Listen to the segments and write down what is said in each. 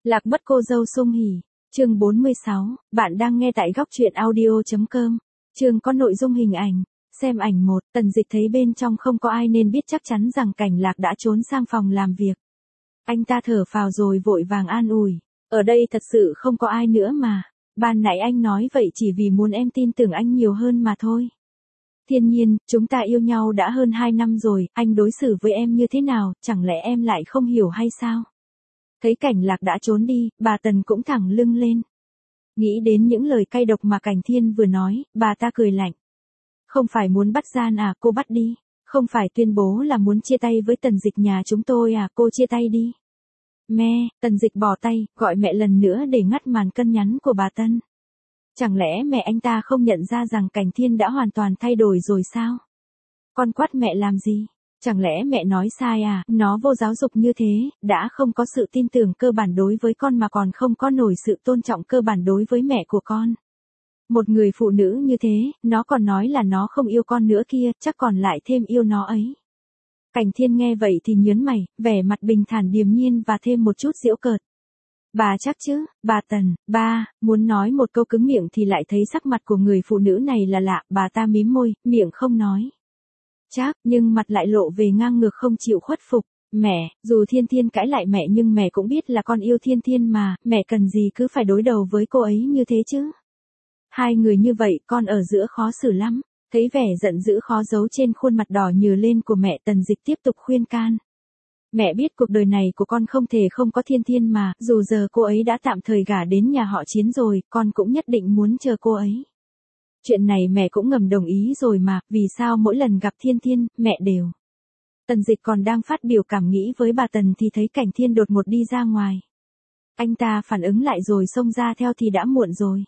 Lạc mất cô dâu sung hỉ. Chương 46, bạn đang nghe tại góc truyện audio.com. Chương có nội dung hình ảnh. Xem ảnh 1, Tần Dịch thấy bên trong không có ai nên biết chắc chắn rằng Cảnh Lạc đã trốn sang phòng làm việc. Anh ta thở phào rồi vội vàng an ủi. Ở đây thật sự không có ai nữa mà. Ban nãy anh nói vậy chỉ vì muốn em tin tưởng anh nhiều hơn mà thôi. Thiên Nhiên, chúng ta yêu nhau đã hơn 2 năm rồi, anh đối xử với em như thế nào, chẳng lẽ em lại không hiểu hay sao? Thấy Cảnh Lạc đã trốn đi, bà Tần cũng thẳng lưng lên. Nghĩ đến những lời cay độc mà Cảnh Thiên vừa nói, bà ta cười lạnh. Không phải muốn bắt gian à, cô bắt đi. Không phải tuyên bố là muốn chia tay với Tần Dịch nhà chúng tôi à, cô chia tay đi. Mẹ, Tần Dịch bỏ tay, gọi mẹ lần nữa để ngắt màn cân nhắn của bà Tân. Chẳng lẽ mẹ anh ta không nhận ra rằng Cảnh Thiên đã hoàn toàn thay đổi rồi sao? Con quát mẹ làm gì? Chẳng lẽ mẹ nói sai à, nó vô giáo dục như thế, đã không có sự tin tưởng cơ bản đối với con mà còn không có nổi sự tôn trọng cơ bản đối với mẹ của con. Một người phụ nữ như thế, nó còn nói là nó không yêu con nữa kia, chắc còn lại thêm yêu nó ấy. Cảnh Thiên nghe vậy thì nhớn mày, vẻ mặt bình thản điềm nhiên và thêm một chút giễu cợt. Bà chắc chứ, bà Tần, ba, muốn nói một câu cứng miệng thì lại thấy sắc mặt của người phụ nữ này là lạ, bà ta mím môi, miệng không nói. Chắc, nhưng mặt lại lộ về ngang ngược không chịu khuất phục. Mẹ, dù Thiên Thiên cãi lại mẹ nhưng mẹ cũng biết là con yêu Thiên Thiên mà, mẹ cần gì cứ phải đối đầu với cô ấy như thế chứ. Hai người như vậy con ở giữa khó xử lắm. Thấy vẻ giận dữ khó giấu trên khuôn mặt đỏ nhừ lên của mẹ, Tần Dịch tiếp tục khuyên can. Mẹ biết cuộc đời này của con không thể không có Thiên Thiên mà, dù giờ cô ấy đã tạm thời gả đến nhà họ Chiến rồi, con cũng nhất định muốn chờ cô ấy. Chuyện này mẹ cũng ngầm đồng ý rồi mà, vì sao mỗi lần gặp Thiên Thiên, mẹ đều. Tần Dịch còn đang phát biểu cảm nghĩ với bà Tần thì thấy Cảnh Thiên đột ngột đi ra ngoài. Anh ta phản ứng lại rồi xông ra theo thì đã muộn rồi.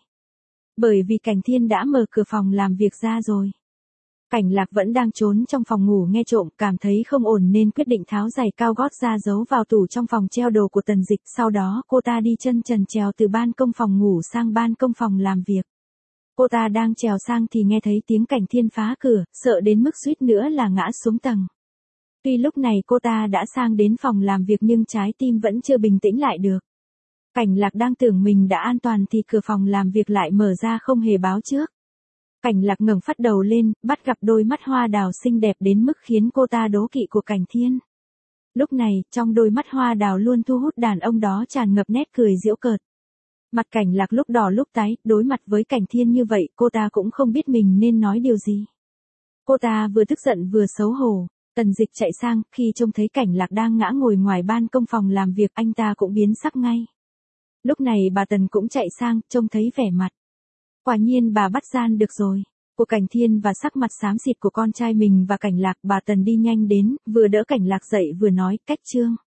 Bởi vì Cảnh Thiên đã mở cửa phòng làm việc ra rồi. Cảnh Lạc vẫn đang trốn trong phòng ngủ nghe trộm, cảm thấy không ổn nên quyết định tháo giày cao gót ra giấu vào tủ trong phòng treo đồ của Tần Dịch. Sau đó cô ta đi chân trần trèo từ ban công phòng ngủ sang ban công phòng làm việc. Cô ta đang trèo sang thì nghe thấy tiếng Cảnh Thiên phá cửa, sợ đến mức suýt nữa là ngã xuống tầng. Tuy lúc này cô ta đã sang đến phòng làm việc nhưng trái tim vẫn chưa bình tĩnh lại được. Cảnh Lạc đang tưởng mình đã an toàn thì cửa phòng làm việc lại mở ra không hề báo trước. Cảnh Lạc ngẩng phát đầu lên, bắt gặp đôi mắt hoa đào xinh đẹp đến mức khiến cô ta đố kỵ của Cảnh Thiên. Lúc này, trong đôi mắt hoa đào luôn thu hút đàn ông đó tràn ngập nét cười giễu cợt. Mặt Cảnh Lạc lúc đỏ lúc tái, đối mặt với Cảnh Thiên như vậy, cô ta cũng không biết mình nên nói điều gì. Cô ta vừa tức giận vừa xấu hổ. Tần Dịch chạy sang, khi trông thấy Cảnh Lạc đang ngã ngồi ngoài ban công phòng làm việc, anh ta cũng biến sắc ngay. Lúc này bà Tần cũng chạy sang, trông thấy vẻ mặt. Quả nhiên bà bắt gian được rồi. Của Cảnh Thiên và sắc mặt xám xịt của con trai mình và Cảnh Lạc, bà Tần đi nhanh đến, vừa đỡ Cảnh Lạc dậy vừa nói, cách Trương.